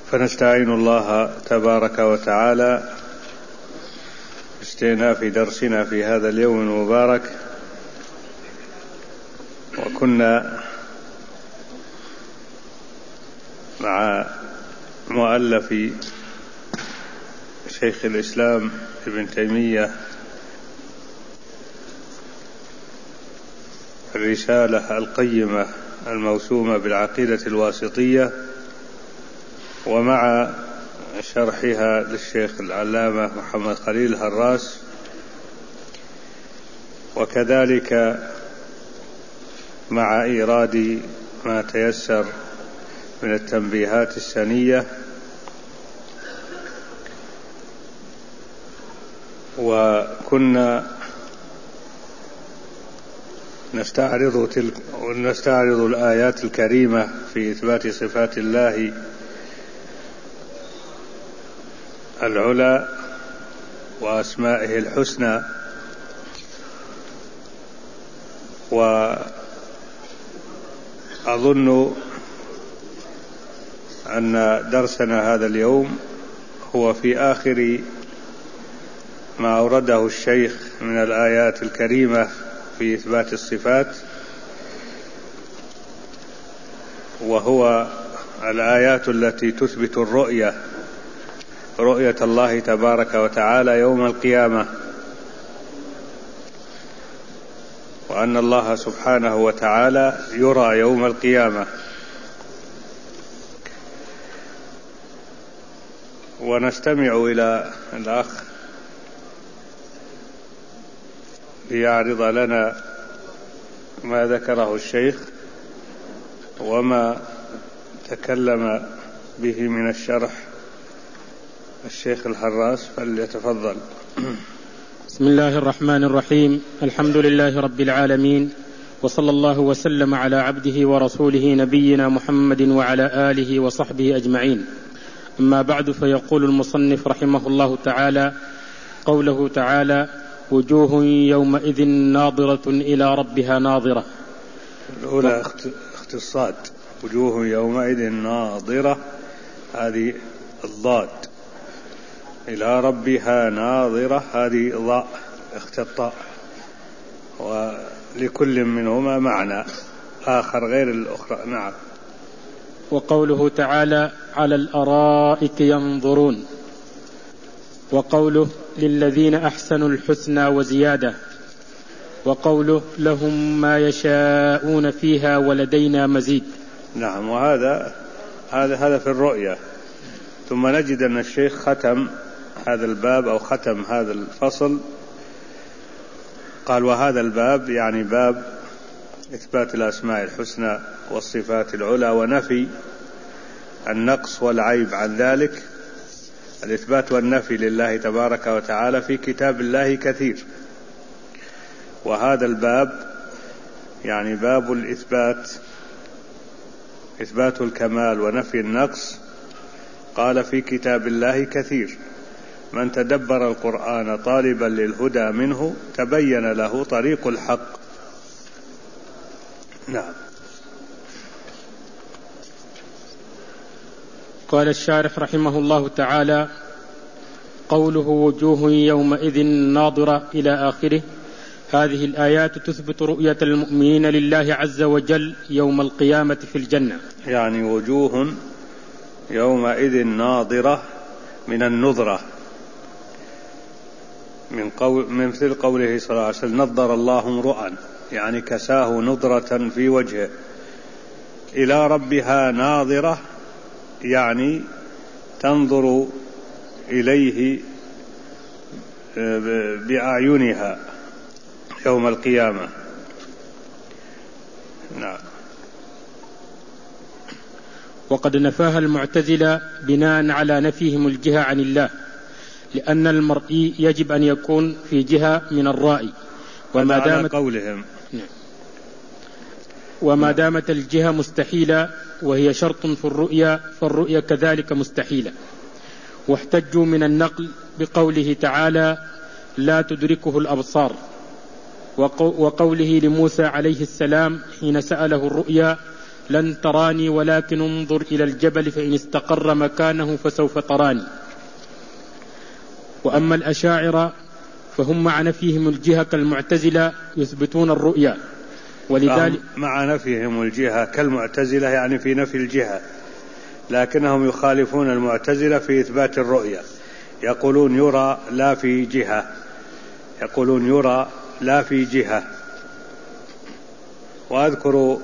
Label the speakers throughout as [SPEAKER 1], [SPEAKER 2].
[SPEAKER 1] فنستعين الله تبارك وتعالى باستئناف درسنا في هذا اليوم المبارك. وكنا مع مؤلف شيخ الإسلام ابن تيمية الرسالة القيمة الموسومة بالعقيدة الواسطية، ومع شرحها للشيخ العلامة محمد خليل هراس، وكذلك مع إيراد ما تيسر من التنبيهات السنية. وكنا نستعرض الآيات الكريمة في إثبات صفات الله العلى وأسمائه الحسنى. وأظن أن درسنا هذا اليوم هو في آخر ما أورده الشيخ من الآيات الكريمة في إثبات الصفات، وهو الآيات التي تثبت رؤية الله تبارك وتعالى يوم القيامة، وأن الله سبحانه وتعالى يرى يوم القيامة. ونستمع إلى الأخ ليعرض لنا ما ذكره الشيخ وما تكلم به من الشرح الشيخ الحراس، فليتفضل.
[SPEAKER 2] بسم الله الرحمن الرحيم. الحمد لله رب العالمين، وصلى الله وسلم على عبده ورسوله نبينا محمد وعلى آله وصحبه أجمعين. أما بعد، فيقول المصنف رحمه الله تعالى قوله تعالى: وجوه يومئذ ناظرة إلى ربها ناظرة.
[SPEAKER 1] الأولى اختصاد، وجوه يومئذ ناظرة، هذه الضاد، إلى ربها ناظرة هذه ضاء اختطاء، ولكل منهما معنى آخر غير الأخرى. نعم.
[SPEAKER 2] وقوله تعالى: على الأرائك ينظرون. وقوله: للذين أحسنوا الحسنى وزيادة. وقوله: لهم ما يشاءون فيها ولدينا مزيد.
[SPEAKER 1] نعم. وهذا في الرؤية. ثم نجد أن الشيخ ختم هذا الباب أو ختم هذا الفصل، قال: وهذا الباب يعني باب إثبات الأسماء الحسنى والصفات العلى ونفي النقص والعيب عن ذلك. الإثبات والنفي لله تبارك وتعالى في كتاب الله كثير، وهذا الباب يعني باب الإثبات، إثبات الكمال ونفي النقص، قال في كتاب الله كثير. من تدبر القرآن طالبا للهدى منه تبين له طريق الحق. نعم.
[SPEAKER 2] قال الشارح رحمه الله تعالى: قوله وجوه يومئذ ناظرة إلى آخره. هذه الآيات تثبت رؤية المؤمنين لله عز وجل يوم القيامة في الجنة.
[SPEAKER 1] يعني وجوه يومئذ ناظرة من النظرة، من مثل قوله صلى الله عليه وسلم: نظر الله امرؤا، يعني كساه نظرة في وجهه. إلى ربها ناظرة يعني تنظر إليه بأعينها يوم القيامة. نعم.
[SPEAKER 2] وقد نفاها المعتزلة بناء على نفيهم الجهة عن الله، لأن المرئي يجب أن يكون في جهة من الرائي، وما دامت الجهة مستحيلة وهي شرط في الرؤيا، فالرؤيا كذلك مستحيلة. واحتجوا من النقل بقوله تعالى: لا تدركه الأبصار، وقوله لموسى عليه السلام حين سأله الرؤيا: لن تراني ولكن انظر إلى الجبل فإن استقر مكانه فسوف تراني. وأما الأشاعرة فهم مع نفيهم الجهة كالمعتزلة يثبتون الرؤيا، ولذلك
[SPEAKER 1] مع نفيهم الجهة كالمعتزلة يعني في نفي الجهة، لكنهم يخالفون المعتزلة في إثبات الرؤيا، يقولون يرى لا في جهة، يقولون يرى لا في جهة. وأذكر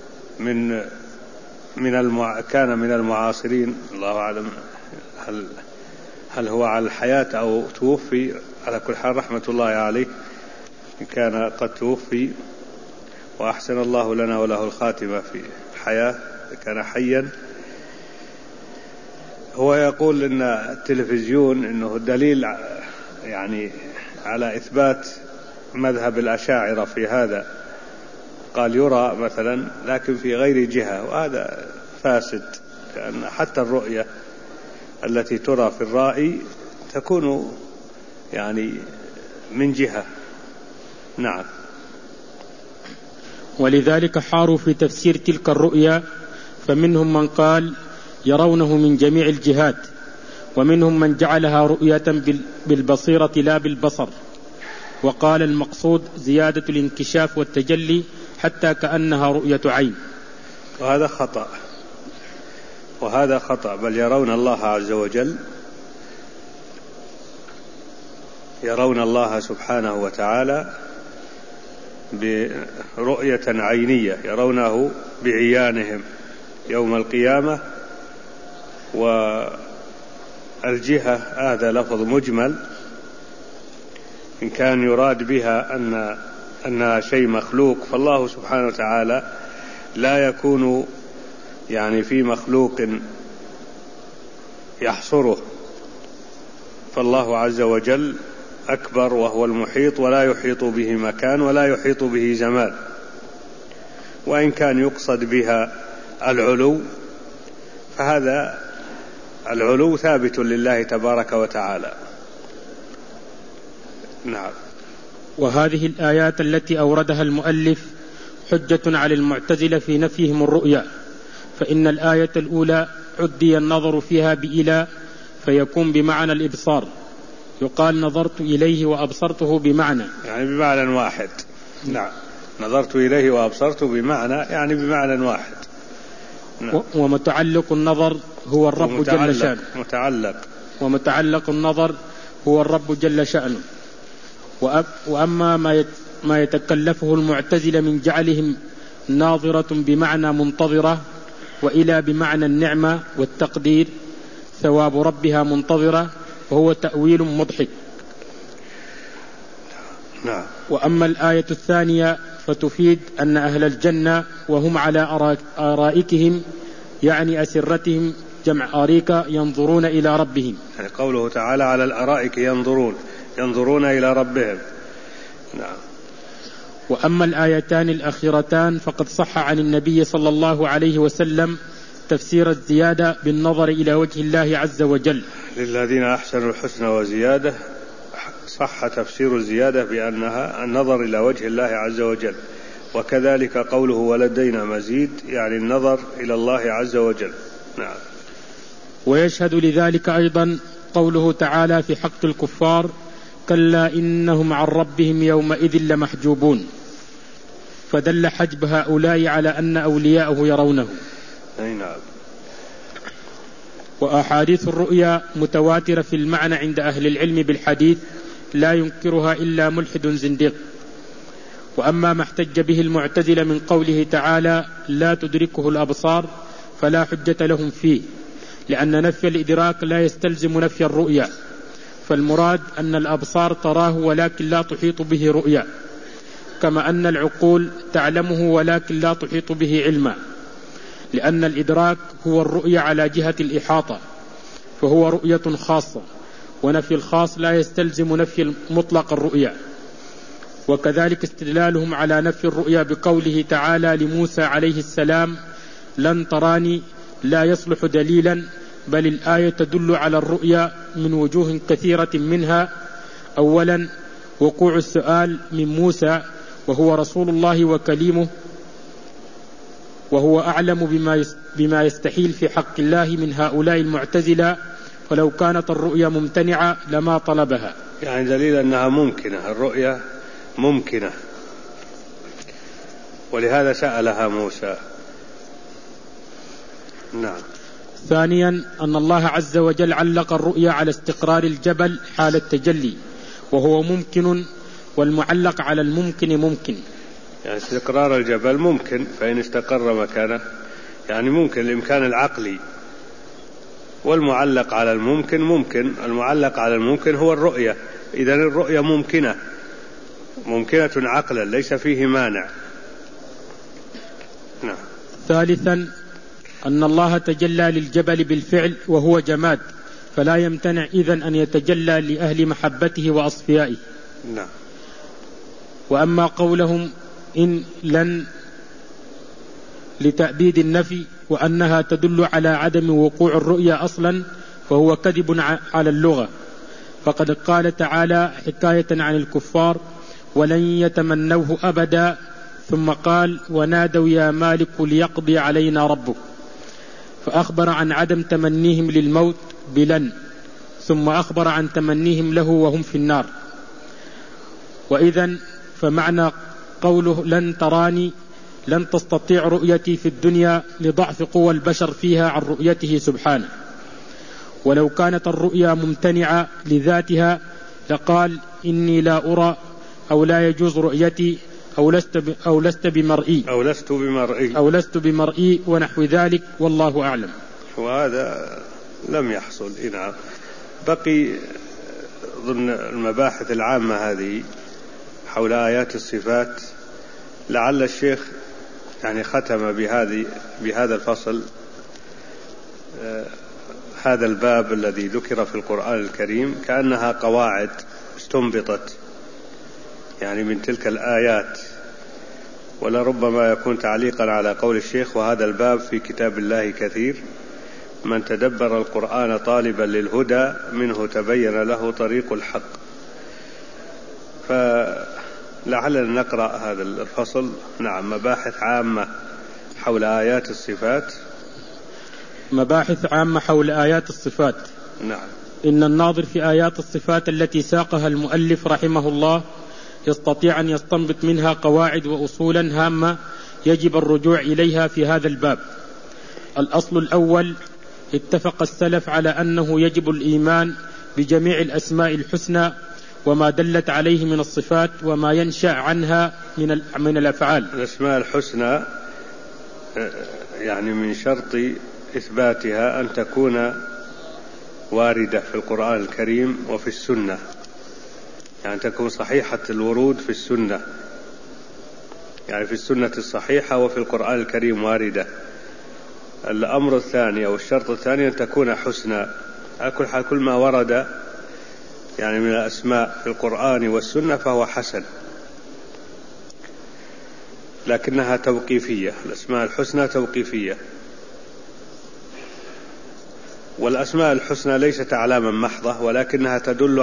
[SPEAKER 1] كان من المعاصرين الله أعلم هل هو على الحياة أو توفي، على كل حال رحمة الله عليه كان قد توفي وأحسن الله لنا وله الخاتمة في الحياة، كان حيا. هو يقول إن التلفزيون إنه دليل يعني على إثبات مذهب الأشاعرة في هذا، قال يرى مثلا لكن في غير جهة، وهذا فاسد، لأن حتى الرؤية التي ترى في الرائي تكون يعني من جهة. نعم.
[SPEAKER 2] ولذلك حاروا في تفسير تلك الرؤيا، فمنهم من قال يرونه من جميع الجهات، ومنهم من جعلها رؤية بالبصيرة لا بالبصر، وقال المقصود زيادة الانكشاف والتجلي حتى كأنها رؤية عين.
[SPEAKER 1] وهذا خطأ، بل يرون الله عز وجل، يرون الله سبحانه وتعالى برؤية عينية، يرونه بعيانهم يوم القيامة. والجهة هذا لفظ مجمل، إن كان يراد بها أنها شيء مخلوق، فالله سبحانه وتعالى لا يكون يعني في مخلوق يحصره، فالله عز وجل أكبر وهو المحيط، ولا يحيط به مكان ولا يحيط به زمان. وإن كان يقصد بها العلو، فهذا العلو ثابت لله تبارك وتعالى. نعم.
[SPEAKER 2] وهذه الآيات التي أوردها المؤلف حجة على المعتزلة في نفيهم الرؤيا، فإن الآية الأولى عدي النظر فيها بإلى فيكون بمعنى الإبصار، يقال نظرت إليه وأبصرته بمعنى،
[SPEAKER 1] يعني بمعنى واحد. نعم، نظرت إليه وأبصرته بمعنى يعني بمعنى واحد.
[SPEAKER 2] نعم. ومتعلق النظر هو الرب جل شأنه، ومتعلق النظر هو الرب جل شأنه. وأما ما يتكلفه المعتزلة من جعلهم ناظرة بمعنى منتظرة، وإلى بمعنى النعمة والتقدير، ثواب ربها منتظرة، وهو تأويل مضحك.
[SPEAKER 1] نعم.
[SPEAKER 2] وأما الآية الثانية فتفيد أن أهل الجنة وهم على آرائكهم يعني أسرتهم جمع أريكة ينظرون إلى ربهم،
[SPEAKER 1] يعني قوله تعالى على الأرائك ينظرون إلى ربهم. نعم.
[SPEAKER 2] وأما الآيتان الأخيرتان فقد صح عن النبي صلى الله عليه وسلم تفسير الزيادة بالنظر إلى وجه الله عز وجل.
[SPEAKER 1] للذين أحسنوا الحسنى وزيادة، صح تفسير الزيادة بأنها النظر إلى وجه الله عز وجل. وكذلك قوله ولدينا مزيد، يعني النظر إلى الله عز وجل. نعم.
[SPEAKER 2] ويشهد لذلك أيضا قوله تعالى في حق الكفار كلا إنهم عن ربهم يومئذ لمحجوبون، فدل حجب هؤلاء على أن أولياءه يرونه.
[SPEAKER 1] نعم.
[SPEAKER 2] وأحاديث الرؤيا متواترة في المعنى عند أهل العلم بالحديث، لا ينكرها إلا ملحد زنديق. وأما ما احتج به المعتزلة من قوله تعالى لا تدركه الأبصار فلا حجة لهم فيه، لأن نفي الإدراك لا يستلزم نفي الرؤيا، فالمراد أن الأبصار تراه ولكن لا تحيط به رؤيا، كما أن العقول تعلمه ولكن لا تحيط به علما، لأن الإدراك هو الرؤية على جهة الإحاطة، فهو رؤية خاصة، ونفي الخاص لا يستلزم نفي مطلق الرؤيا. وكذلك استدلالهم على نفي الرؤيا بقوله تعالى لموسى عليه السلام لن تراني لا يصلح دليلا، بل الآية تدل على الرؤيا من وجوه كثيرة، منها أولا وقوع السؤال من موسى وهو رسول الله وكليمه، وهو أعلم بما يستحيل في حق الله من هؤلاء المعتزلة، ولو كانت الرؤيا ممتنعة لما طلبها.
[SPEAKER 1] يعني دليل أنها ممكنة، الرؤيا ممكنة، ولهذا سألها موسى. نعم.
[SPEAKER 2] ثانيا أن الله عز وجل علق الرؤيا على استقرار الجبل حال التجلي، وهو ممكن، والمعلق على الممكن ممكن.
[SPEAKER 1] يعني استقرار الجبل ممكن، فإن استقر مكانه يعني ممكن الإمكان العقلي، والمعلق على الممكن ممكن، المعلق على الممكن هو الرؤية. إذن الرؤية ممكنة عقلا، ليس فيه مانع. نعم.
[SPEAKER 2] ثالثا أن الله تجلى للجبل بالفعل وهو جماد، فلا يمتنع إذن أن يتجلى لأهل محبته وأصفيائه.
[SPEAKER 1] نعم.
[SPEAKER 2] وأما قولهم إن لن لتأبيد النفي وأنها تدل على عدم وقوع الرؤيا أصلا، فهو كذب على اللغة، فقد قال تعالى حكاية عن الكفار: ولن يتمنوه أبدا، ثم قال: ونادوا يا مالك ليقضي علينا ربك، فأخبر عن عدم تمنيهم للموت بلن، ثم أخبر عن تمنيهم له وهم في النار. وإذن فمعنى قوله لن تراني لن تستطيع رؤيتي في الدنيا لضعف قوى البشر فيها عن رؤيته سبحانه. ولو كانت الرؤيا ممتنعة لذاتها لقال إني لا أرى، أو لا يجوز رؤيتي، أو لست بمرئي ونحو ذلك، والله أعلم.
[SPEAKER 1] وهذا لم يحصل. نعم. بقي ضمن المباحث العامة هذه حول آيات الصفات، لعل الشيخ يعني ختم بهذا الفصل هذا الباب الذي ذكر في القرآن الكريم كأنها قواعد استنبطت يعني من تلك الآيات، ولربما يكون تعليقا على قول الشيخ: وهذا الباب في كتاب الله كثير، من تدبر القرآن طالبا للهدى منه تبين له طريق الحق. فلعلنا نقرأ هذا الفصل. نعم. مباحث عامة حول آيات الصفات.
[SPEAKER 2] مباحث عامة حول آيات الصفات.
[SPEAKER 1] نعم.
[SPEAKER 2] إن الناظر في آيات الصفات التي ساقها المؤلف رحمه الله يستطيع أن يستنبط منها قواعد وأصولا هامة يجب الرجوع إليها في هذا الباب. الأصل الأول: اتفق السلف على أنه يجب الإيمان بجميع الأسماء الحسنى وما دلت عليه من الصفات وما ينشأ عنها من الأفعال.
[SPEAKER 1] الأسماء الحسنى يعني من شرط إثباتها أن تكون واردة في القرآن الكريم وفي السنة، يعني تكون صحيحة الورود في السنة، يعني في السنة الصحيحة وفي القرآن الكريم واردة. الأمر الثاني أو الشرط الثاني أن تكون حسنى. كل ما ورد يعني من الأسماء في القرآن والسنة فهو حسن، لكنها توقيفية. الأسماء الحسنى توقيفية، والأسماء الحسنى ليست أعلاما محضة، ولكنها تدل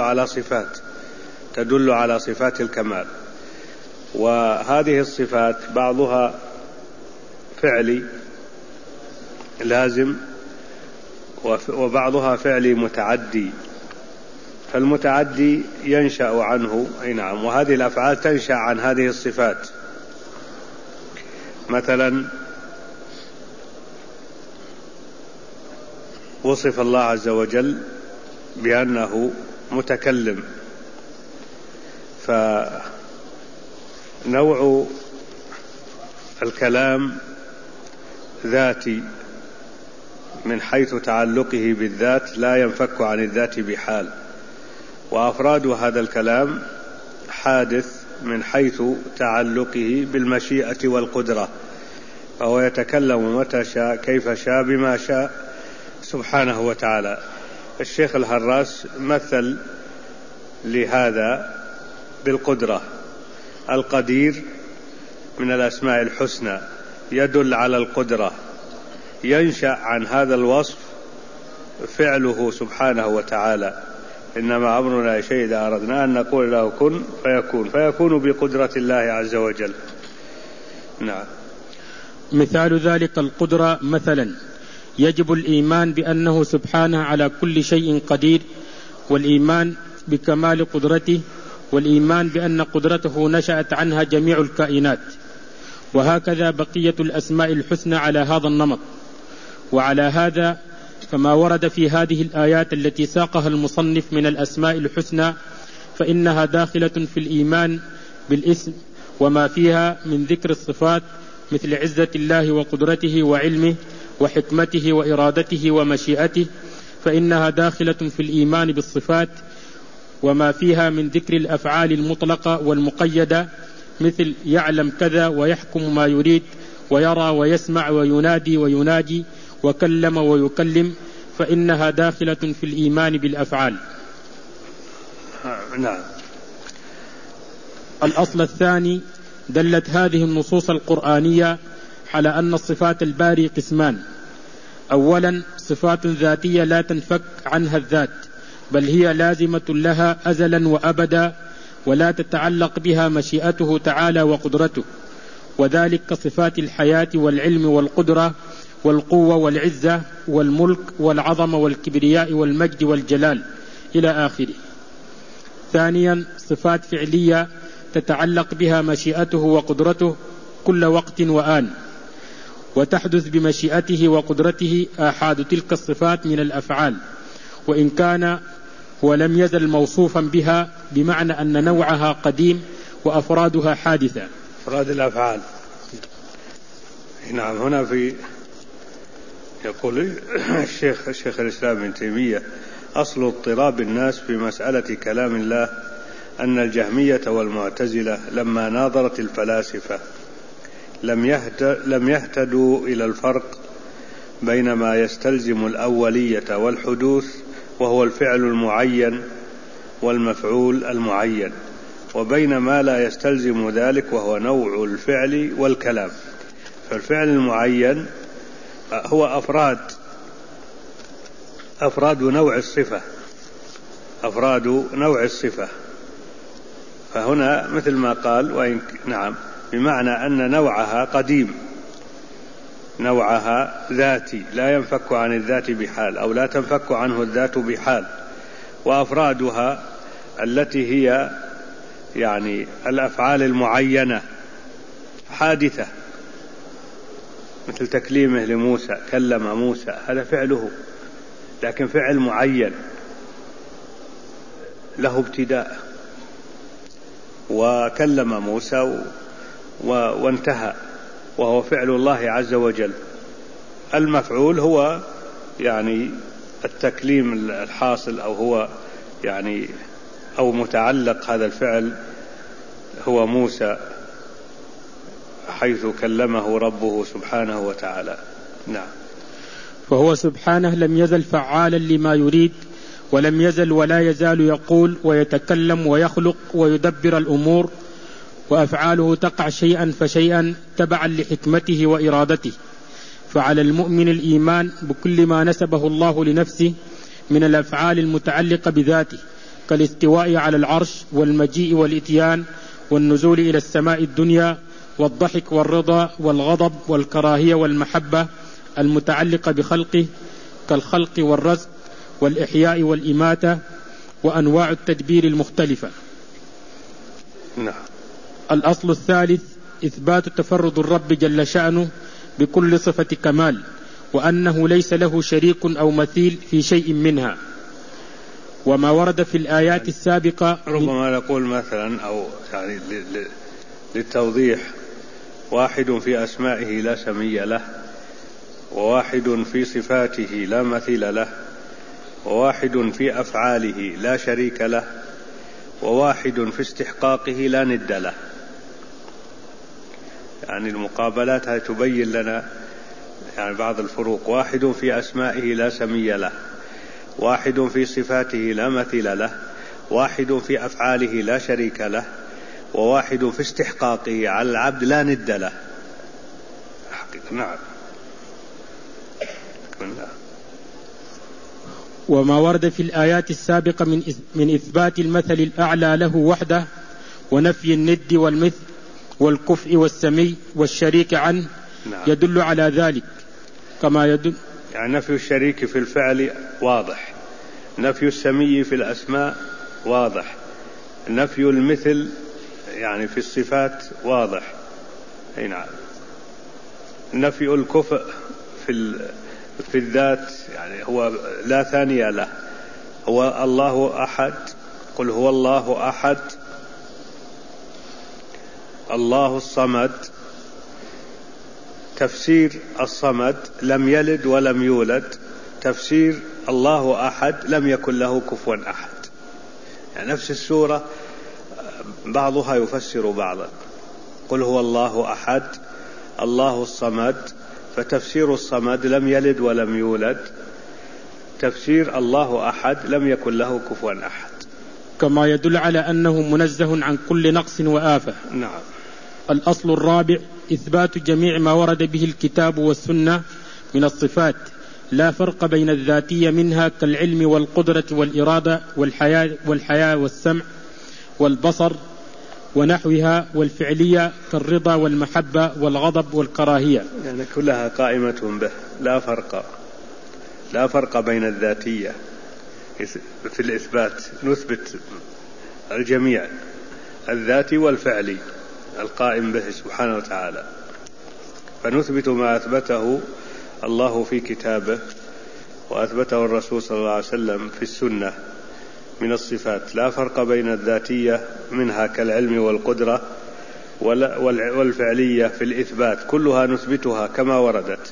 [SPEAKER 1] على صفات الكمال. وهذه الصفات بعضها فعلي لازم وبعضها فعلي متعدي، فالمتعدي ينشأ عنه. نعم. وهذه الأفعال تنشأ عن هذه الصفات. مثلا وصف الله عز وجل بأنه متكلم، فنوع الكلام ذاتي من حيث تعلقه بالذات لا ينفك عن الذات بحال، وأفراد هذا الكلام حادث من حيث تعلقه بالمشيئة والقدرة، فهو يتكلم متى شاء كيف شاء بما شاء سبحانه وتعالى. الشيخ الهراس مثل لهذا بالقدرة. القدير من الأسماء الحسنى يدل على القدرة، ينشأ عن هذا الوصف فعله سبحانه وتعالى. إنما أمرنا شيء إذا أردنا أن نقول له كن فيكون، فيكون بقدرة الله عز وجل. نعم.
[SPEAKER 2] مثال ذلك القدرة مثلا، يجب الإيمان بأنه سبحانه على كل شيء قدير، والإيمان بكمال قدرته، والإيمان بأن قدرته نشأت عنها جميع الكائنات. وهكذا بقية الأسماء الحسنى على هذا النمط. وعلى هذا فما ورد في هذه الآيات التي ساقها المصنف من الأسماء الحسنى فإنها داخلة في الإيمان بالاسم وما فيها من ذكر الصفات، مثل عزة الله وقدرته وعلمه وحكمته وإرادته ومشيئته، فإنها داخلة في الإيمان بالصفات وما فيها من ذكر الأفعال المطلقة والمقيدة، مثل يعلم كذا ويحكم ما يريد ويرى ويسمع وينادي ويناجي وكلم ويكلم، فإنها داخلة في الإيمان بالأفعال.
[SPEAKER 1] نعم.
[SPEAKER 2] الأصل الثاني، دلت هذه النصوص القرآنية على أن الصفات الباري قسمان: أولا صفات ذاتية لا تنفك عنها الذات، بل هي لازمة لها أزلا وأبدا، ولا تتعلق بها مشيئته تعالى وقدرته، وذلك كصفات الحياة والعلم والقدرة والقوة والعزة والملك والعظمة والكبرياء والمجد والجلال إلى آخره. ثانيا صفات فعلية تتعلق بها مشيئته وقدرته كل وقت وآن، وتحدث بمشيئته وقدرته آحاد تلك الصفات من الأفعال، وإن كان ولم يزل موصوفا بها، بمعنى أن نوعها قديم وأفرادها حادثة.
[SPEAKER 1] أفراد الأفعال. نعم. هنا في يقول الشيخ الإسلام ابن تيمية: أصل اضطراب الناس في مسألة كلام الله أن الجهمية والمعتزلة لما ناظرت الفلاسفة لم يهتدوا إلى الفرق بين ما يستلزم الأولية والحدوث وهو الفعل المعين والمفعول المعين، وبين ما لا يستلزم ذلك وهو نوع الفعل والكلام. فالفعل المعين هو أفراد نوع الصفة، فهنا مثل ما قال نعم، بمعنى أن نوعها قديم، نوعها ذاتي لا ينفك عن الذات بحال، أو لا تنفك عنه الذات بحال، وأفرادها التي هي يعني الأفعال المعينة حادثة، مثل تكليمه لموسى، كلم موسى، هذا فعله، لكن فعل معين له ابتداء، وكلم موسى وانتهى، وهو فعل الله عز وجل. المفعول هو يعني التكليم الحاصل، أو هو يعني أو متعلق هذا الفعل هو موسى حيث كلمه ربه سبحانه وتعالى. نعم.
[SPEAKER 2] فهو سبحانه لم يزل فعالا لما يريد، ولم يزل ولا يزال يقول ويتكلم ويخلق ويدبر الأمور، وأفعاله تقع شيئا فشيئا تبعا لحكمته وإرادته. فعلى المؤمن الإيمان بكل ما نسبه الله لنفسه من الأفعال المتعلقة بذاته، كالاستواء على العرش والمجيء والإتيان والنزول إلى السماء الدنيا والضحك والرضا والغضب والكراهية والمحبة المتعلقة بخلقه، كالخلق والرزق والإحياء والإماتة وأنواع التدبير المختلفة.
[SPEAKER 1] نعم.
[SPEAKER 2] الأصل الثالث إثبات تفرد الرب جل شأنه بكل صفة كمال، وأنه ليس له شريك أو مثيل في شيء منها. وما ورد في الآيات السابقة
[SPEAKER 1] ربما نقول مثلا، أو يعني للتوضيح: واحد في أسمائه لا سمي له، وواحد في صفاته لا مثيل له، وواحد في أفعاله لا شريك له، وواحد في استحقاقه لا ند له. يعني المقابلات هذه تبين لنا يعني بعض الفروق: واحد في أسمائه لا سمي له، واحد في صفاته لا مثيل له، واحد في أفعاله لا شريك له، وواحد في استحقاقه على العبد لا ند له. نعم.
[SPEAKER 2] وما ورد في الآيات السابقة من إثبات المثل الأعلى له وحده، ونفي الند والمثل والكفء والسمي والشريك عنه، يدل على ذلك كما يدل،
[SPEAKER 1] يعني نفي الشريك في الفعل واضح، نفي السمي في الأسماء واضح، نفي المثل يعني في الصفات واضح. نعم. نفي الكفء في الذات يعني هو لا ثاني له، هو الله أحد، قل هو الله أحد، الله الصمد. تفسير الصمد لم يلد ولم يولد، تفسير الله أحد لم يكن له كفوا أحد. يعني نفس السورة بعضها يفسر بعضا. قل هو الله أحد، الله الصمد، فتفسير الصمد لم يلد ولم يولد، تفسير الله أحد لم يكن له كفوا أحد.
[SPEAKER 2] كما يدل على أنه منزه عن كل نقص وآفة.
[SPEAKER 1] نعم.
[SPEAKER 2] الأصل الرابع إثبات جميع ما ورد به الكتاب والسنة من الصفات، لا فرق بين الذاتية منها كالعلم والقدرة والإرادة والحياة والسمع والبصر ونحوها، والفعلية كالرضا والمحبة والغضب والكراهية،
[SPEAKER 1] يعني كلها قائمة به، لا فرق بين الذاتية في الإثبات، نثبت الجميع الذاتي والفعلي القائم به سبحانه وتعالى، فنثبت ما أثبته الله في كتابه وأثبته الرسول صلى الله عليه وسلم في السنة من الصفات، لا فرق بين الذاتية منها كالعلم والقدرة والفعلية في الإثبات، كلها نثبتها كما وردت.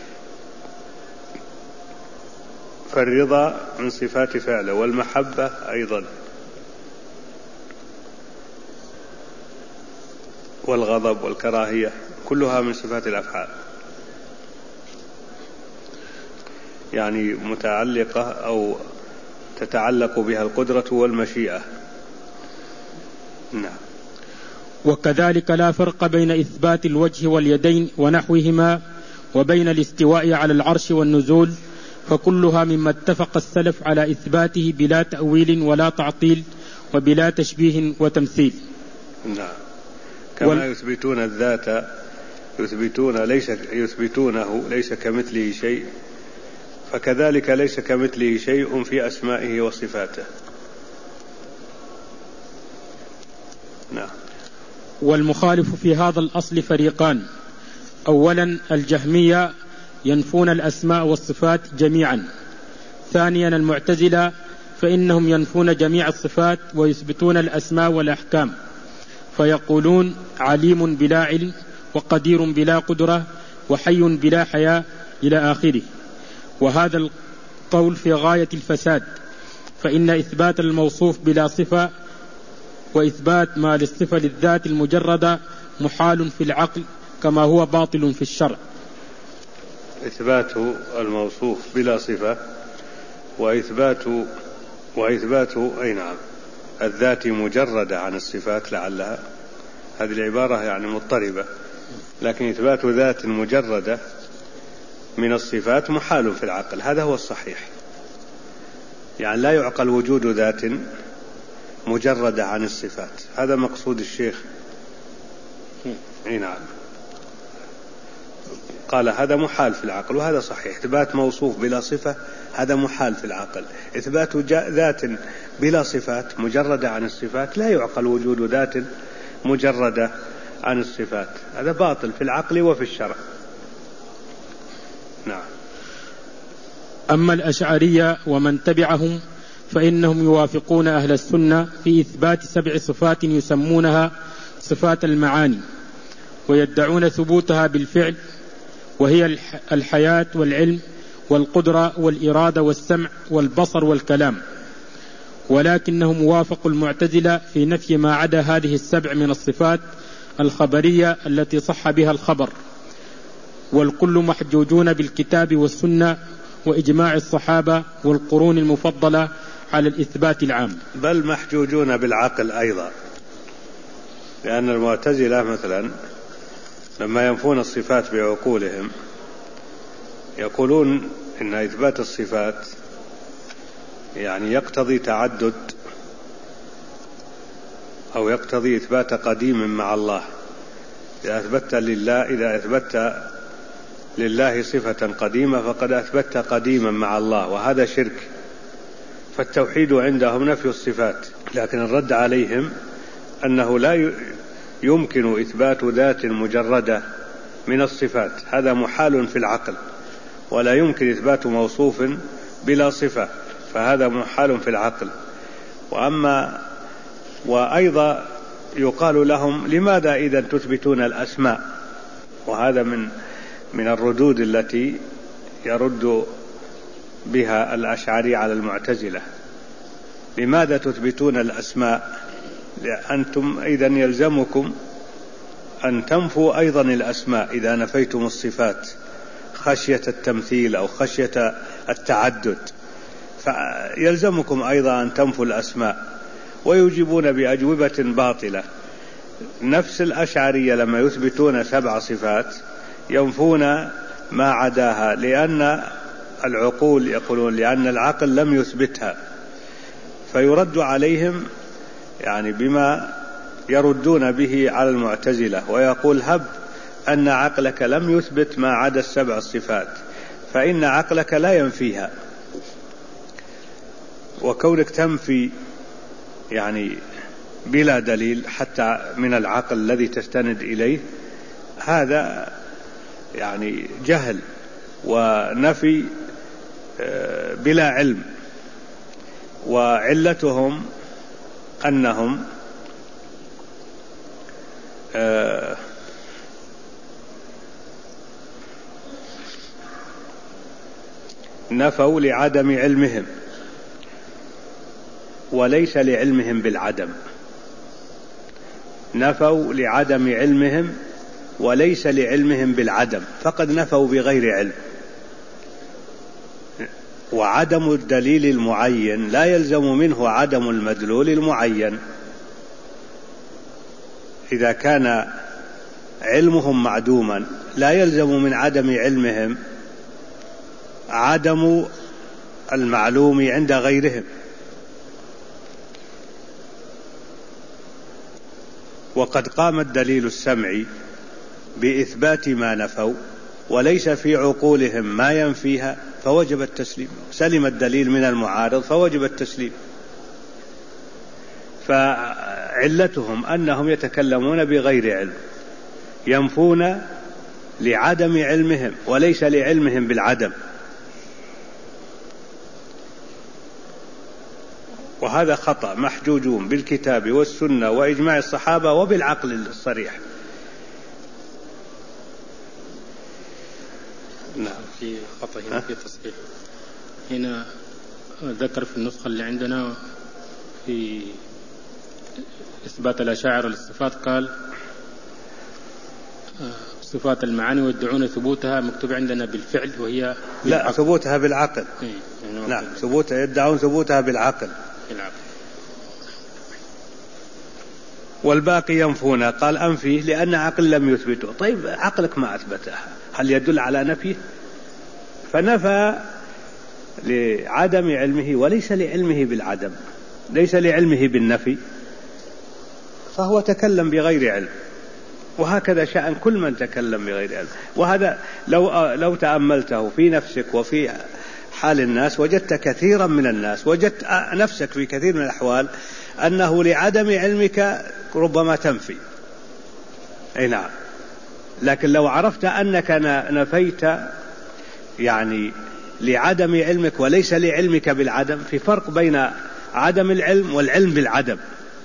[SPEAKER 1] فالرضا من صفات فعله، والمحبة أيضا، والغضب والكراهية كلها من صفات الأفعال، يعني متعلقة أو تتعلق بها القدرة والمشيئة. نعم.
[SPEAKER 2] وكذلك لا فرق بين إثبات الوجه واليدين ونحوهما وبين الاستواء على العرش والنزول، فكلها مما اتفق السلف على إثباته بلا تأويل ولا تعطيل وبلا تشبيه وتمثيل.
[SPEAKER 1] نعم. كما يثبتون الذات يثبتونه ليس كمثله شيء، فكذلك ليس كمثله شيء في أسمائه وصفاته. نعم.
[SPEAKER 2] والمخالف في هذا الأصل فريقان: أولا الجهمية ينفون الأسماء والصفات جميعا، ثانيا المعتزلة فإنهم ينفون جميع الصفات ويثبتون الأسماء والأحكام، فيقولون عليم بلا علم، وقدير بلا قدرة، وحي بلا حياة إلى آخره. وهذا القول في غاية الفساد، فإن إثبات الموصوف بلا صفة وإثبات ما للصفة للذات المجردة محال في العقل كما هو باطل في الشرع.
[SPEAKER 1] إثبات الموصوف بلا صفة وإثبات أي نعم الذات مجردة عن الصفات، لعلها هذه العبارة يعني مضطربة، لكن إثبات ذات مجردة من الصفات محال في العقل، هذا هو الصحيح. يعني لا يعقل وجود ذات مجردة عن الصفات، هذا مقصود الشيخ. نعم. قال هذا محال في العقل، وهذا صحيح. إثبات موصوف بلا صفة هذا محال في العقل، إثبات ذات بلا صفات مجردة عن الصفات لا يعقل وجود ذات مجردة عن الصفات، هذا باطل في العقل وفي الشرع. نعم.
[SPEAKER 2] أما الأشعرية ومن تبعهم فإنهم يوافقون أهل السنة في إثبات 7 صفات يسمونها صفات المعاني، ويدعون ثبوتها بالفعل، وهي الحياة والعلم والقدرة والإرادة والسمع والبصر والكلام، ولكنهم وافقوا المعتزلة في نفي ما عدا هذه 7 من الصفات الخبرية التي صح بها الخبر، والكل محجوجون بالكتاب والسنة وإجماع الصحابة والقرون المفضلة على الإثبات العام،
[SPEAKER 1] بل محجوجون بالعقل أيضا، لأن المعتزلة مثلا لما ينفون الصفات بعقولهم يقولون إن إثبات الصفات يعني يقتضي تعدد أو يقتضي إثبات قديم مع الله. إذا أثبت لله، إذا أثبت لله صفة قديمة فقد أثبت قديما مع الله، وهذا شرك. فالتوحيد عندهم نفي الصفات، لكن الرد عليهم أنه لا يمكن إثبات ذات مجردة من الصفات، هذا محال في العقل، ولا يمكن إثبات موصوف بلا صفة، فهذا محال في العقل. وأيضا يقال لهم لماذا إذا تثبتون الأسماء؟ وهذا من الردود التي يرد بها الأشعري على المعتزلة. لماذا تثبتون الأسماء؟ أنتم إذن يلزمكم أن تنفوا أيضا الأسماء إذا نفيتم الصفات خشية التمثيل أو خشية التعدد، فيلزمكم أيضا أن تنفوا الأسماء، ويجيبون بأجوبة باطلة. نفس الأشعرية لما يثبتون 7 صفات ينفون ما عداها، لأن العقول يقولون لأن العقل لم يثبتها، فيرد عليهم يعني بما يردون به على المعتزلة، ويقول هب أن عقلك لم يثبت ما عدا 7 الصفات، فإن عقلك لا ينفيها، وكونك تنفي يعني بلا دليل حتى من العقل الذي تستند إليه، هذا يعني جهل ونفي بلا علم. وعلتهم أنهم نفوا لعدم علمهم وليس لعلمهم بالعدم، نفوا لعدم علمهم وليس لعلمهم بالعدم، فقد نفوا بغير علم. وعدم الدليل المعين لا يلزم منه عدم المدلول المعين. إذا كان علمهم معدوما لا يلزم من عدم علمهم عدم المعلوم عند غيرهم. وقد قام الدليل السمعي بإثبات ما نفوا وليس في عقولهم ما ينفيها، فوجب التسليم. سلم الدليل من المعارض فوجب التسليم. فعلتهم أنهم يتكلمون بغير علم، ينفون لعدم علمهم وليس لعلمهم بالعدم، وهذا خطأ محجوجون بالكتاب والسنة وإجماع الصحابة وبالعقل الصريح.
[SPEAKER 2] نعم. في خطأ هنا في تصحيح. هنا ذكر في النسخة اللي عندنا في إثبات الأشاعرة للصفات قال صفات المعاني ويدعون ثبوتها، مكتوب عندنا بالفعل وهي
[SPEAKER 1] لا ثبوتها بالعقل. نعم ثبوتها، يدعون ثبوتها بالعقل. والباقي ينفون. قال أنفيه لأن عقل لم يثبته. طيب عقلك ما أثبتها، هل يدل على نفيه؟ فنفى لعدم علمه وليس لعلمه بالعدم، ليس لعلمه بالنفي، فهو تكلم بغير علم. وهكذا شأن كل من تكلم بغير علم. وهذا لو تأملته في نفسك وفي حال الناس وجدت كثيرا من الناس، وجدت نفسك في كثير من الأحوال أنه لعدم علمك ربما تنفي. أي نعم. لكن لو عرفت أنك نفيت يعني لعدم علمك وليس لعلمك بالعدم، في فرق بين عدم العلم والعلم بالعدم،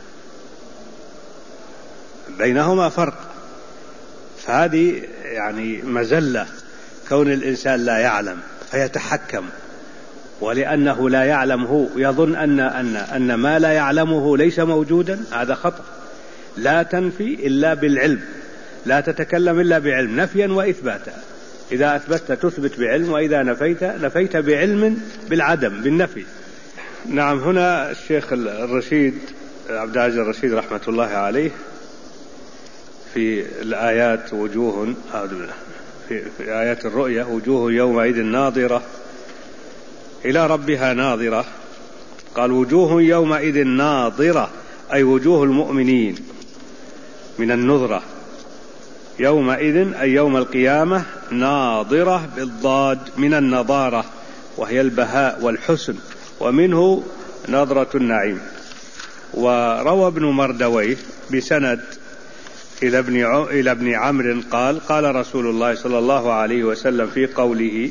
[SPEAKER 1] بينهما فرق. فهذه يعني مزلة كون الإنسان لا يعلم فيتحكم، ولأنه لا يعلم هو يظن أن ما لا يعلمه ليس موجودا، هذا خطأ. لا تنفي إلا بالعلم، لا تتكلم إلا بعلم، نفيا وإثباتا. إذا أثبتت تثبت بعلم، وإذا نفيت بعلم بالعدم بالنفي. نعم. هنا الشيخ الرشيد عبد العزيز الرشيد رحمة الله عليه في الآيات وجوه في آيات الرؤيا وجوه يومئذ ناظرة إلى ربها ناظرة. قال وجوه يومئذ ناظرة أي وجوه المؤمنين من النظرة يومئذ أي يوم القيامة ناظرة بالضاد من النضارة وهي البهاء والحسن، ومنه نظرة النعيم. وروى ابن مردويه بسند إلى ابن عمرو قال: قال رسول الله صلى الله عليه وسلم في قوله: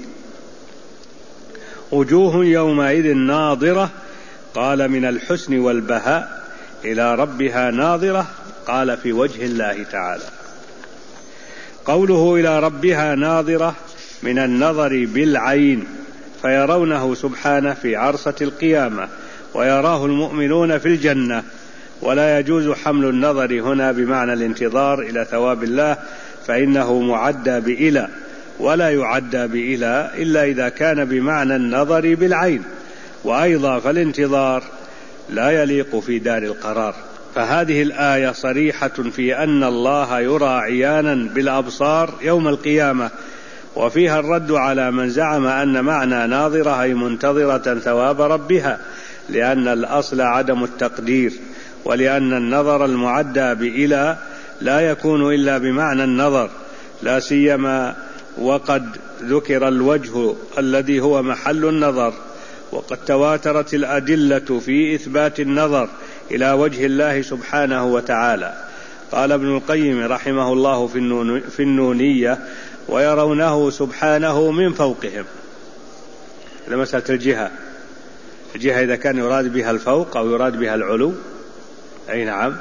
[SPEAKER 1] وجوه يومئذ ناظرة، قال: من الحسن والبهاء إلى ربها ناظرة، قال: في وجه الله تعالى. قوله إلى ربها ناظرة من النظر بالعين، فيرونه سبحانه في عرصة القيامة، ويراه المؤمنون في الجنة. ولا يجوز حمل النظر هنا بمعنى الانتظار إلى ثواب الله، فإنه معدى بإلى، ولا يعدى بإلى إلا إذا كان بمعنى النظر بالعين. وأيضا فالانتظار لا يليق في دار القرار. فهذه الآية صريحة في أن الله يرى عيانا بالأبصار يوم القيامة، وفيها الرد على من زعم أن معنى ناظرة أي منتظرة ثواب ربها، لأن الأصل عدم التقدير، ولأن النظر المعدى بإلى لا يكون إلا بمعنى النظر، لا سيما وقد ذكر الوجه الذي هو محل النظر. وقد تواترت الأدلة في إثبات النظر إلى وجه الله سبحانه وتعالى. قال ابن القيم رحمه الله في النونية: ويرونه سبحانه من فوقهم. لمسألة الجهة إذا كان يراد بها الفوق أو يراد بها العلو، أي نعم،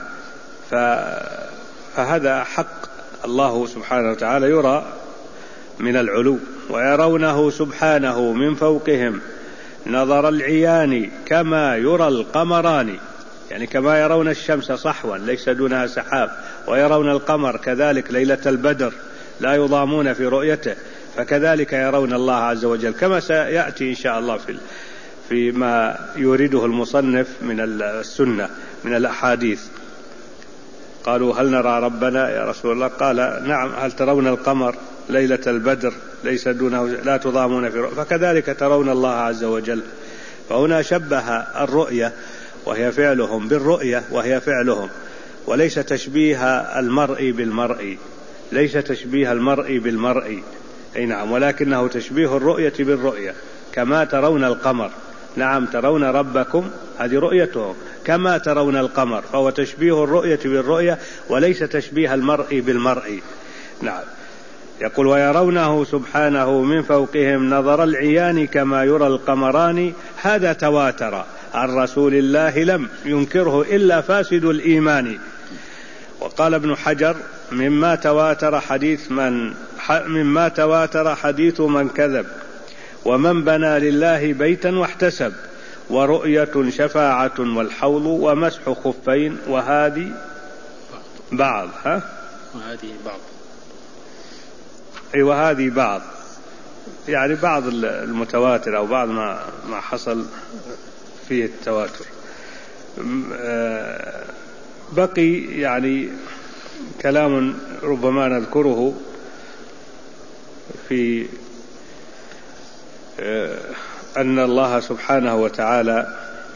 [SPEAKER 1] فهذا حق. الله سبحانه وتعالى يرى من العلو. ويرونه سبحانه من فوقهم نظر العيان كما يرى القمران، يعني كما يرون الشمس صحوا ليس دونها سحاب، ويرون القمر كذلك ليلة البدر لا يضامون في رؤيته، فكذلك يرون الله عز وجل، كما سيأتي إن شاء الله فيما يورده المصنف من السنة من الأحاديث. قالوا: هل نرى ربنا يا رسول الله؟ قال: نعم. هل ترون القمر ليلة البدر ليس دونه لا تضامون في رؤيته، فكذلك ترون الله عز وجل. فهنا شبه الرؤية وهي فعلهم بالرؤية وهي فعلهم، وليس تشبيه المرء بالمرء، ليس تشبيه المرء بالمرء، أي نعم، ولكنه تشبيه الرؤية بالرؤية. كما ترون القمر، نعم، ترون ربكم، هذه رؤيته، كما ترون القمر، فهو تشبيه الرؤية بالرؤية وليس تشبيه المرء بالمرء. نعم. يقول: ويرونه سبحانه من فوقهم نظر العيان كما يرى القمران. هذا تواتر عن رسول الله لم ينكره إلا فاسد الإيمان. وقال ابن حجر: مما تواتر حديث من كذب، ومن بنى لله بيتا واحتسب، ورؤية شفاعة والحوض ومسح خفين، وهذه بعض وهذه بعض، يعني بعض المتواتر أو بعض ما حصل فيه التواتر. بقي يعني كلام ربما نذكره في أن الله سبحانه وتعالى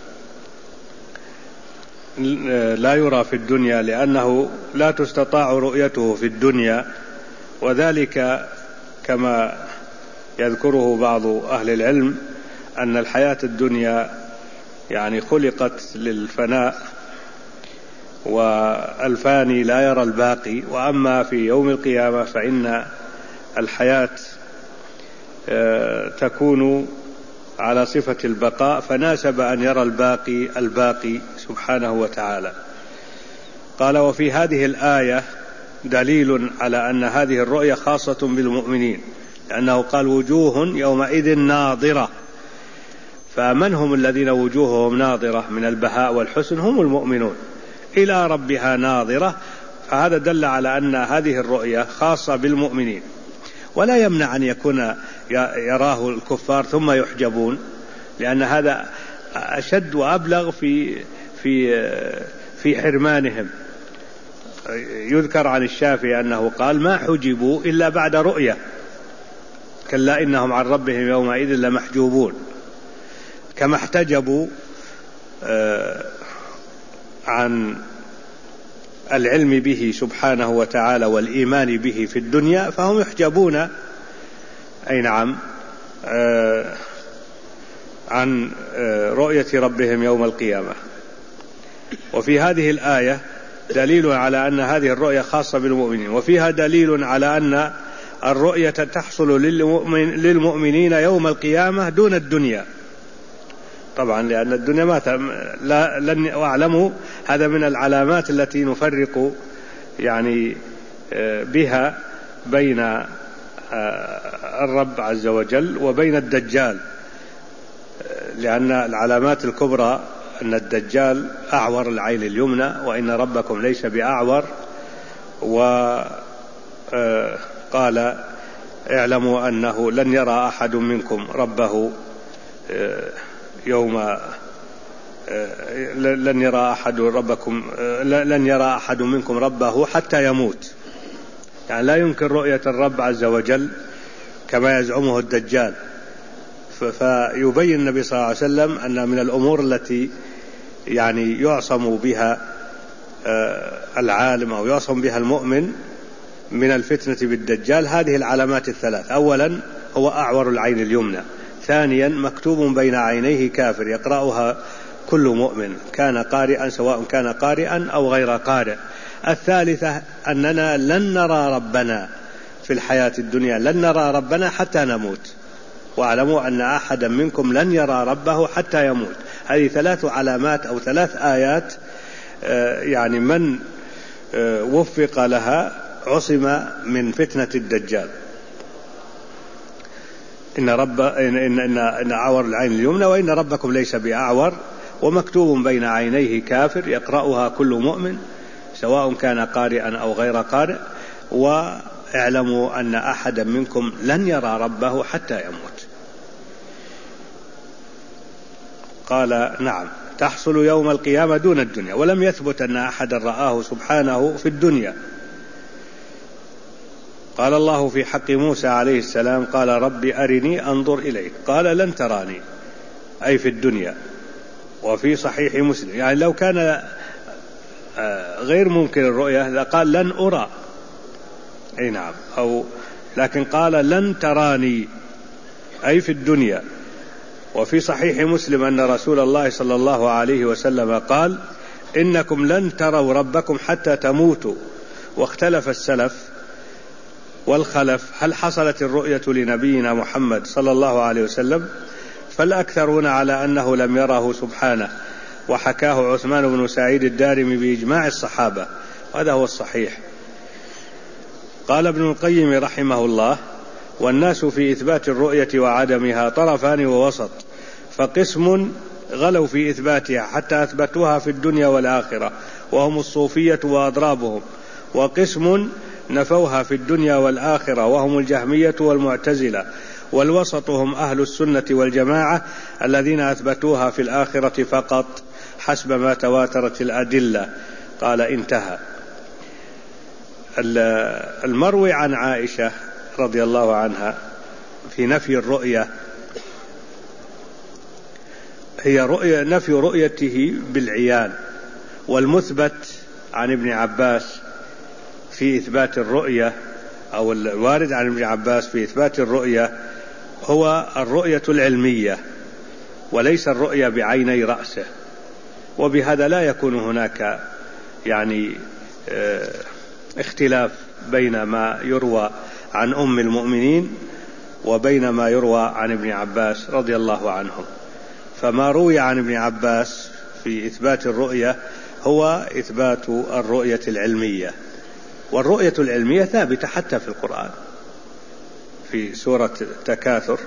[SPEAKER 1] لا يرى في الدنيا لأنه لا تستطاع رؤيته في الدنيا، وذلك كما يذكره بعض أهل العلم أن الحياة الدنيا يعني خلقت للفناء، والفاني لا يرى الباقي. وأما في يوم القيامة فإن الحياة تكون على صفة البقاء، فناسب أن يرى الباقي سبحانه وتعالى. قال: وفي هذه الآية دليل على أن هذه الرؤية خاصة بالمؤمنين، لأنه قال: وجوه يومئذ ناظرة. فمن هم الذين وجوههم ناظرة من البهاء والحسن؟ هم المؤمنون. إلى ربها ناظرة، فهذا دل على أن هذه الرؤية خاصة بالمؤمنين، ولا يمنع أن يكون يراه الكفار ثم يحجبون، لأن هذا أشد وأبلغ في حرمانهم. يذكر عن الشافعي أنه قال: ما حجبوا إلا بعد رؤية، كلا إنهم عن ربهم يومئذ لمحجوبون. كما احتجبوا عن العلم به سبحانه وتعالى والإيمان به في الدنيا فهم يحجبون أي نعم عن رؤية ربهم يوم القيامة. وفي هذه الآية دليل على أن هذه الرؤية خاصة بالمؤمنين، وفيها دليل على أن الرؤية تحصل للمؤمنين يوم القيامة دون الدنيا، طبعا لأن الدنيا لن أعلموا. هذا من العلامات التي نفرق يعني بها بين الرب عز وجل وبين الدجال، لأن العلامات الكبرى أن الدجال أعور العين اليمنى وإن ربكم ليس بأعور، وقال اعلموا أنه لن يرى أحد منكم ربه لن يرى أحد منكم ربه حتى يموت، يعني لا يمكن رؤية الرب عز وجل كما يزعمه الدجال. فيبين النبي صلى الله عليه وسلم أن من الأمور التي يعني يعصم بها العالم أو يعصم بها المؤمن من الفتنة بالدجال هذه العلامات الثلاث: أولا هو أعور العين اليمنى، ثانيا مكتوب بين عينيه كافر يقرأها كل مؤمن كان قارئا سواء كان قارئا أو غير قارئ، الثالثة أننا لن نرى ربنا في الحياة الدنيا، لن نرى ربنا حتى نموت، واعلموا أن أحدا منكم لن يرى ربه حتى يموت. هذه ثلاث علامات أو ثلاث آيات يعني من وفق لها عصم من فتنة الدجال. إن أعور العين اليمنى وإن ربكم ليس بأعور، ومكتوب بين عينيه كافر يقرأها كل مؤمن سواء كان قارئا أو غير قارئ، واعلموا أن أحدا منكم لن يرى ربه حتى يموت. قال نعم تحصل يوم القيامة دون الدنيا، ولم يثبت أن أحدا رآه سبحانه في الدنيا. قال الله في حق موسى عليه السلام قال رب أرني أنظر إليك، قال لن تراني أي في الدنيا. وفي صحيح مسلم يعني لو كان غير ممكن الرؤية لقال لن أرى، أي نعم، لكن قال لن تراني أي في الدنيا. وفي صحيح مسلم أن رسول الله صلى الله عليه وسلم قال إنكم لن تروا ربكم حتى تموتوا. واختلف السلف والخلف هل حصلت الرؤية لنبينا محمد صلى الله عليه وسلم، فالأكثرون على أنه لم يره سبحانه، وحكاه عثمان بن سعيد الدارمي بإجماع الصحابة، وهذا هو الصحيح. قال ابن القيم رحمه الله والناس في إثبات الرؤية وعدمها طرفان ووسط، فقسم غلوا في إثباتها حتى أثبتوها في الدنيا والآخرة وهم الصوفية وأضرابهم، وقسم نفوها في الدنيا والآخرة وهم الجهمية والمعتزلة، والوسط هم أهل السنة والجماعة الذين أثبتوها في الآخرة فقط حسب ما تواترت الأدلة. قال انتهى. المروي عن عائشة رضي الله عنها في نفي الرؤية هي نفي رؤيته بالعيان، والمثبت عن ابن عباس في إثبات الرؤية أو الوارد عن ابن عباس في إثبات الرؤية هو الرؤية العلمية وليس الرؤية بعيني رأسه. وبهذا لا يكون هناك يعني اختلاف بين ما يروى عن أم المؤمنين وبين ما يروى عن ابن عباس رضي الله عنهم. فما روي عن ابن عباس في إثبات الرؤية هو إثبات الرؤية العلمية، والرؤية العلمية ثابتة حتى في القرآن في سورة التكاثر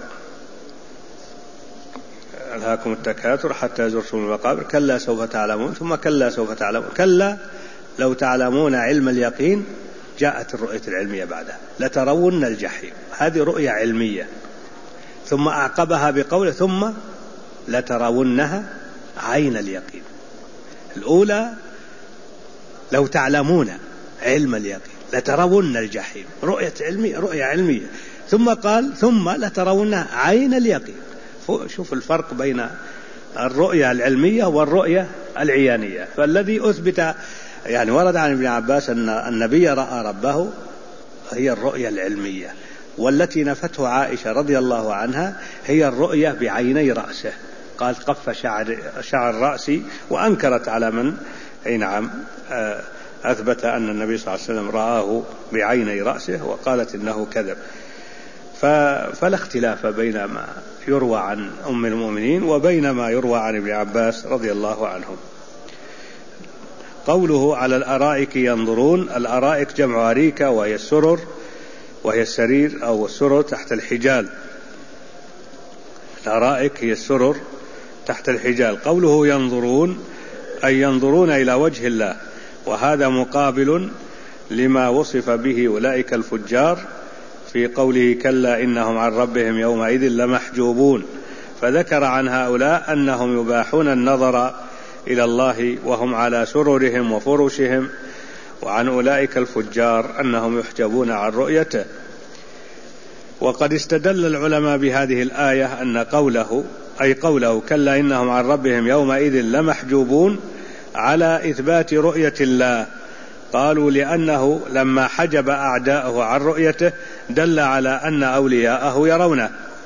[SPEAKER 1] ألهاكم التكاثر حتى زرتم المقابر كلا سوف تعلمون ثم كلا سوف تعلمون كلا لو تعلمون علم اليقين جاءت الرؤية العلمية بعدها لترون الجحيم، هذه رؤية علمية. ثم أعقبها بقوله ثم لترونها عين اليقين. الأولى لو تعلمون علم اليقين لترون الجحيم، رؤية علمية. ثم قال ثم لترونها عين اليقين. شوف الفرق بين الرؤية العلمية والرؤية العيانية. فالذي أثبت يعني ورد عن ابن عباس أن النبي رأى ربه، هي الرؤية العلمية، والتي نفته عائشة رضي الله عنها هي الرؤية بعيني رأسه، قالت قف شعر رأسي، وأنكرت على من نعم أثبت أن النبي صلى الله عليه وسلم رآه بعيني رأسه، وقالت إنه كذب. فلا اختلاف بين ما يروى عن أم المؤمنين وبين ما يروى عن ابن عباس رضي الله عنهم. قوله على الأرائك ينظرون، الأرائك جمع أريكة وهي السرر، وهي السرير أو السرر تحت الحجال. الأرائك هي السرر تحت الحجال. قوله ينظرون أي ينظرون إلى وجه الله، وهذا مقابل لما وصف به أولئك الفجار في قوله كلا إنهم عن ربهم يومئذ لمحجوبون، فذكر عن هؤلاء أنهم يباحون النظر إلى الله وهم على سررهم وفرشهم، وعن أولئك الفجار أنهم يحجبون عن رؤيته. وقد استدل العلماء بهذه الآية أن قوله كلا إنهم عن ربهم يومئذ لمحجوبون على إثبات رؤية الله. قالوا لأنه لما حجب أعداءه عن رؤيته دل على أن أولياءه يرونه.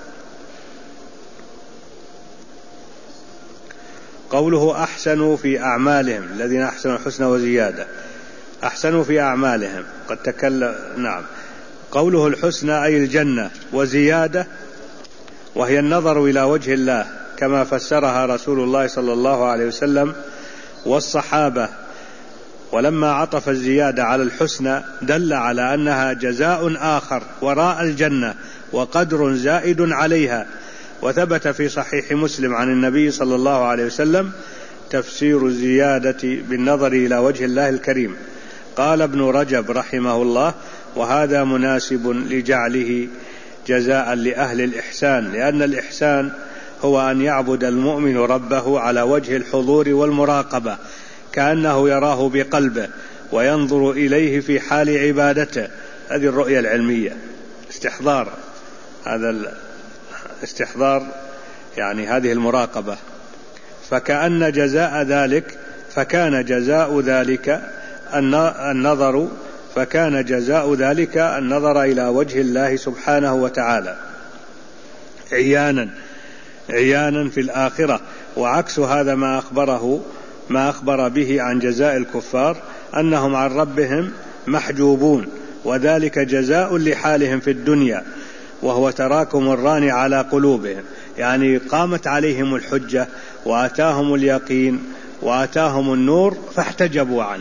[SPEAKER 1] قوله أحسنوا في أعمالهم، الذين أحسنوا الحسنى وزيادة، أحسنوا في أعمالهم قد تكلم نعم. قوله الحسنى أي الجنة، وزيادة وهي النظر إلى وجه الله كما فسرها رسول الله صلى الله عليه وسلم والصحابة. ولما عطف الزيادة على الحسنى دل على أنها جزاء آخر وراء الجنة وقدر زائد عليها. وثبت في صحيح مسلم عن النبي صلى الله عليه وسلم تفسير الزيادة بالنظر إلى وجه الله الكريم. قال ابن رجب رحمه الله وهذا مناسب لجعله جزاء لأهل الإحسان، لأن الإحسان هو أن يعبد المؤمن ربه على وجه الحضور والمراقبة كأنه يراه بقلبه وينظر إليه في حال عبادته. هذه الرؤية العلمية، استحضار يعني هذه المراقبة. فكان جزاء ذلك النظر إلى وجه الله سبحانه وتعالى عيانا في الآخرة. وعكس هذا ما أخبر به عن جزاء الكفار أنهم عن ربهم محجوبون، وذلك جزاء لحالهم في الدنيا، وهو تراكم الران على قلوبهم، يعني قامت عليهم الحجة وآتاهم اليقين وآتاهم النور فاحتجبوا عنه،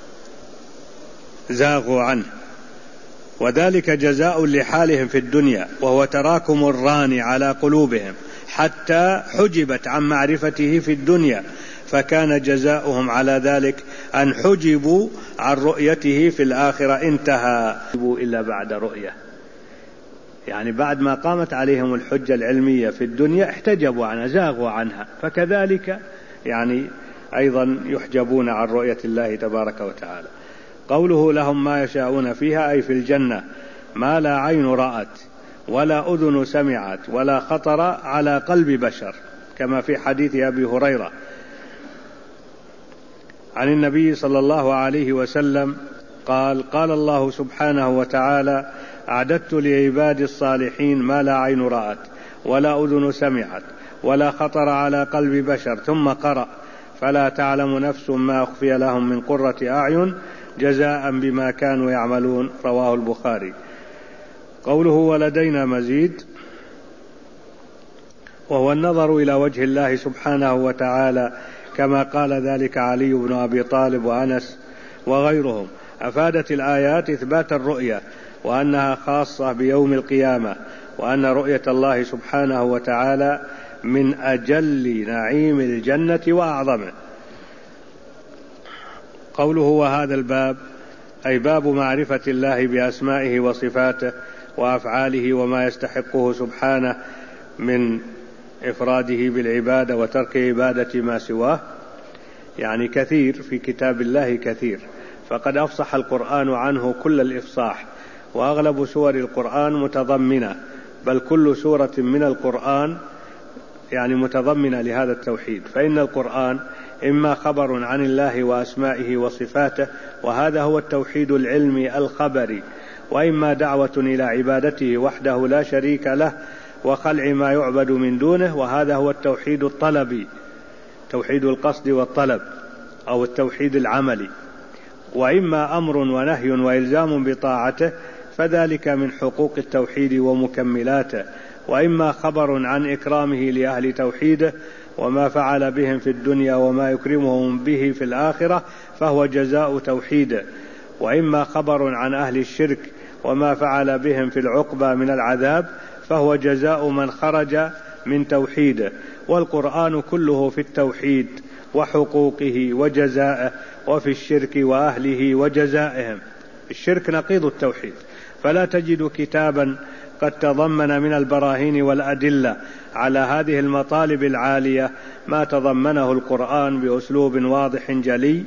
[SPEAKER 1] زاغوا عنه، وذلك جزاء لحالهم في الدنيا، وهو تراكم الران على قلوبهم حتى حجبت عن معرفته في الدنيا، فكان جزاؤهم على ذلك أن حجبوا عن رؤيته في الآخرة. انتهى إلا بعد رؤية، يعني بعد ما قامت عليهم الحجة العلمية في الدنيا احتجبوا عنها، زاغوا عنها، فكذلك يعني أيضا يحجبون عن رؤية الله تبارك وتعالى. قوله لهم ما يشاءون فيها أي في الجنة ما لا عين رأت ولا أذن سمعت ولا خطر على قلب بشر، كما في حديث أبي هريرة عن النبي صلى الله عليه وسلم قال الله سبحانه وتعالى أعددت لعبادي الصالحين ما لا عين رأت ولا أذن سمعت ولا خطر على قلب بشر، ثم قرأ فلا تعلم نفس ما أخفي لهم من قرة أعين جزاء بما كانوا يعملون، رواه البخاري. قوله ولدينا مزيد، وهو النظر إلى وجه الله سبحانه وتعالى كما قال ذلك علي بن أبي طالب وأنس وغيرهم. أفادت الآيات إثبات الرؤية وأنها خاصة بيوم القيامة، وأن رؤية الله سبحانه وتعالى من أجل نعيم الجنة وأعظمه. قوله وهذا الباب أي باب معرفة الله بأسمائه وصفاته وأفعاله وما يستحقه سبحانه من إفراده بالعبادة وترك عبادة ما سواه، يعني كثير في كتاب الله كثير، فقد أفصح القرآن عنه كل الإفصاح، وأغلب سور القرآن متضمنة، بل كل سورة من القرآن يعني متضمنة لهذا التوحيد. فإن القرآن إما خبر عن الله وأسمائه وصفاته، وهذا هو التوحيد العلمي الخبري، وإما دعوة إلى عبادته وحده لا شريك له وخلع ما يعبد من دونه، وهذا هو التوحيد الطلبي، توحيد القصد والطلب أو التوحيد العملي. وإما أمر ونهي وإلزام بطاعته، فذلك من حقوق التوحيد ومكملاته. وإما خبر عن إكرامه لأهل توحيده وما فعل بهم في الدنيا وما يكرمهم به في الآخرة، فهو جزاء توحيده. وإما خبر عن أهل الشرك وما فعل بهم في العقبى من العذاب، فهو جزاء من خرج من توحيده. والقرآن كله في التوحيد وحقوقه وجزائه، وفي الشرك وأهله وجزائهم. الشرك نقيض التوحيد، فلا تجد كتابا قد تضمن من البراهين والأدلة على هذه المطالب العالية ما تضمنه القرآن بأسلوب واضح جلي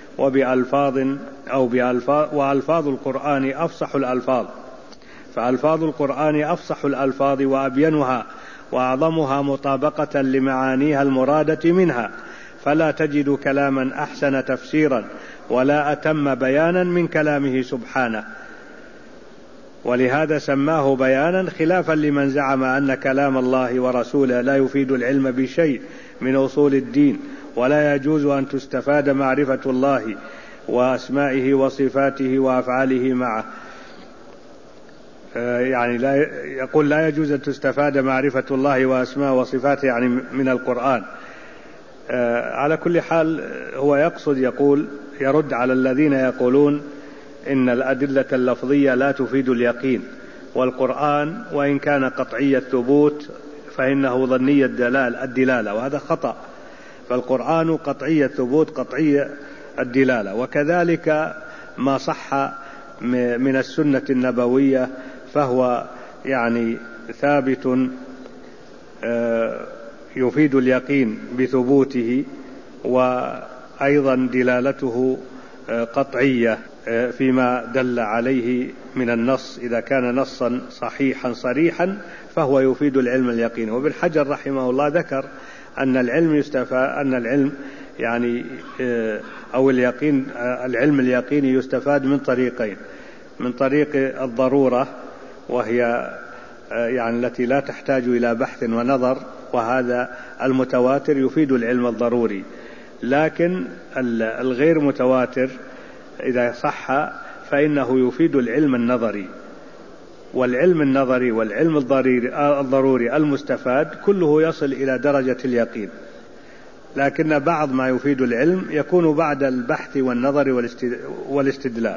[SPEAKER 1] وألفاظ القرآن أفصح الألفاظ، فألفاظ القرآن أفصح الألفاظ وأبينها وأعظمها مطابقة لمعانيها المرادة منها، فلا تجد كلاما أحسن تفسيرا ولا أتم بيانا من كلامه سبحانه، ولهذا سماه بيانا، خلافا لمن زعم أن كلام الله ورسوله لا يفيد العلم بشيء من أصول الدين، ولا يجوز أن تستفاد معرفة الله وأسمائه وصفاته وأفعاله معه. يعني يقول لا يجوز أن تستفاد معرفة الله وأسمائه وصفاته يعني من القرآن. على كل حال هو يقول يرد على الذين يقولون إن الأدلة اللفظية لا تفيد اليقين، والقرآن وإن كان قطعي الثبوت فإنه ظني الدلالة، وهذا خطأ. فالقرآن قطعي الثبوت قطعي الدلالة، وكذلك ما صح من السنة النبوية فهو يعني ثابت يفيد اليقين بثبوته، وأيضا دلالته قطعية فيما دل عليه من النص. إذا كان نصا صحيحا صريحا فهو يفيد العلم اليقيني. وابن حجر رحمه الله ذكر أن العلم يعني أو العلم اليقيني يستفاد من طريقين: من طريق الضرورة وهي يعني التي لا تحتاج إلى بحث ونظر، وهذا المتواتر يفيد العلم الضروري، لكن الغير متواتر إذا صح فإنه يفيد العلم النظري. والعلم النظري والعلم الضروري المستفاد كله يصل إلى درجة اليقين، لكن بعض ما يفيد العلم يكون بعد البحث والنظر والاستدلال،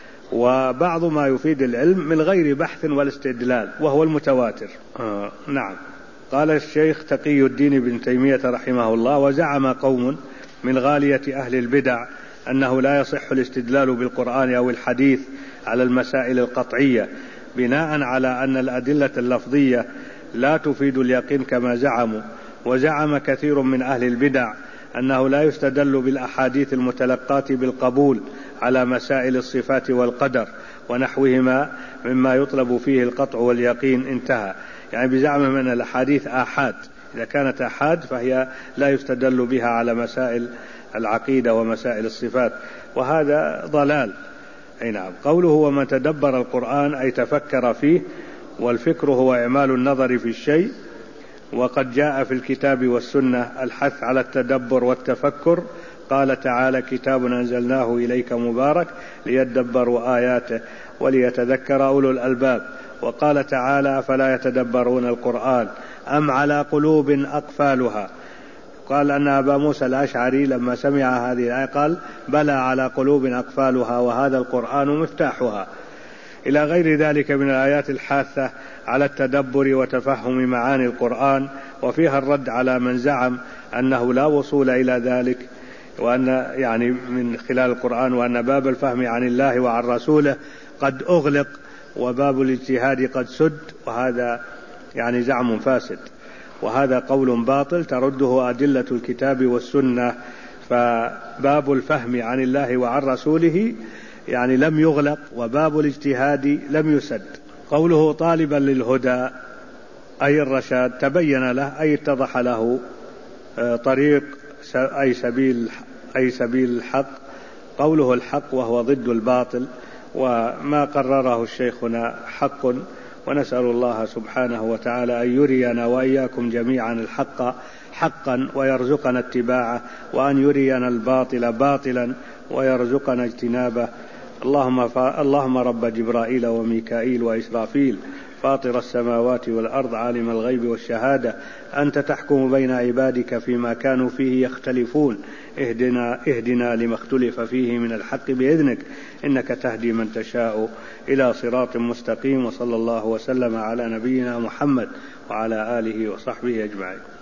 [SPEAKER 1] وبعض ما يفيد العلم من غير بحث والاستدلال وهو المتواتر. نعم. قال الشيخ تقي الدين بن تيمية رحمه الله: وزعم قوم من غالية أهل البدع أنه لا يصح الاستدلال بالقرآن أو الحديث على المسائل القطعية، بناء على أن الأدلة اللفظية لا تفيد اليقين كما زعموا. وزعم كثير من أهل البدع أنه لا يستدل بالأحاديث المتلقاة بالقبول على مسائل الصفات والقدر ونحوهما مما يطلب فيه القطع واليقين. انتهى. يعني بزعمهم أن الأحاديث آحاد، إذا كانت آحاد فهي لا يستدل بها على مسائل العقيدة ومسائل الصفات، وهذا ضلال. نعم. قوله: ومن تدبر القرآن أي تفكر فيه، والفكر هو إعمال النظر في الشيء، وقد جاء في الكتاب والسنة الحث على التدبر والتفكر. قال تعالى: كتاب أنزلناه إليك مبارك ليدبروا آياته وليتذكر أولو الألباب. وقال تعالى: أفلا يتدبرون القرآن أم على قلوب أقفالها. قال أن أبا موسى الأشعري لما سمع هذه الآية قال: بلى على قلوب أقفالها وهذا القرآن مفتاحها. إلى غير ذلك من الآيات الحاثة على التدبر وتفهم معاني القرآن، وفيها الرد على من زعم أنه لا وصول إلى ذلك، وأن يعني من خلال القرآن، وأن باب الفهم عن الله وعن رسوله قد أغلق وباب الاجتهاد قد سد، وهذا يعني زعم فاسد، وهذا قول باطل ترده أدلة الكتاب والسنة. فباب الفهم عن الله وعن رسوله يعني لم يغلق، وباب الاجتهاد لم يسد. قوله: طالبا للهدى أي الرشاد، تبين له أي اتضح له طريق أي سبيل الحق، قوله الحق وهو ضد الباطل، وما قرره الشيخنا حق، ونسأل الله سبحانه وتعالى أن يرينا وإياكم جميعا الحق حقا ويرزقنا اتباعه، وأن يرينا الباطل باطلا ويرزقنا اجتنابه. اللهم رب جبرائيل وميكائيل وإسرافيل فاطر السماوات والأرض عالم الغيب والشهادة، أنت تحكم بين عبادك فيما كانوا فيه يختلفون، اهدنا لما اختلف فيه من الحق بإذنك، إنك تهدي من تشاء إلى صراط مستقيم. وصلى الله وسلم على نبينا محمد وعلى آله وصحبه أجمعين.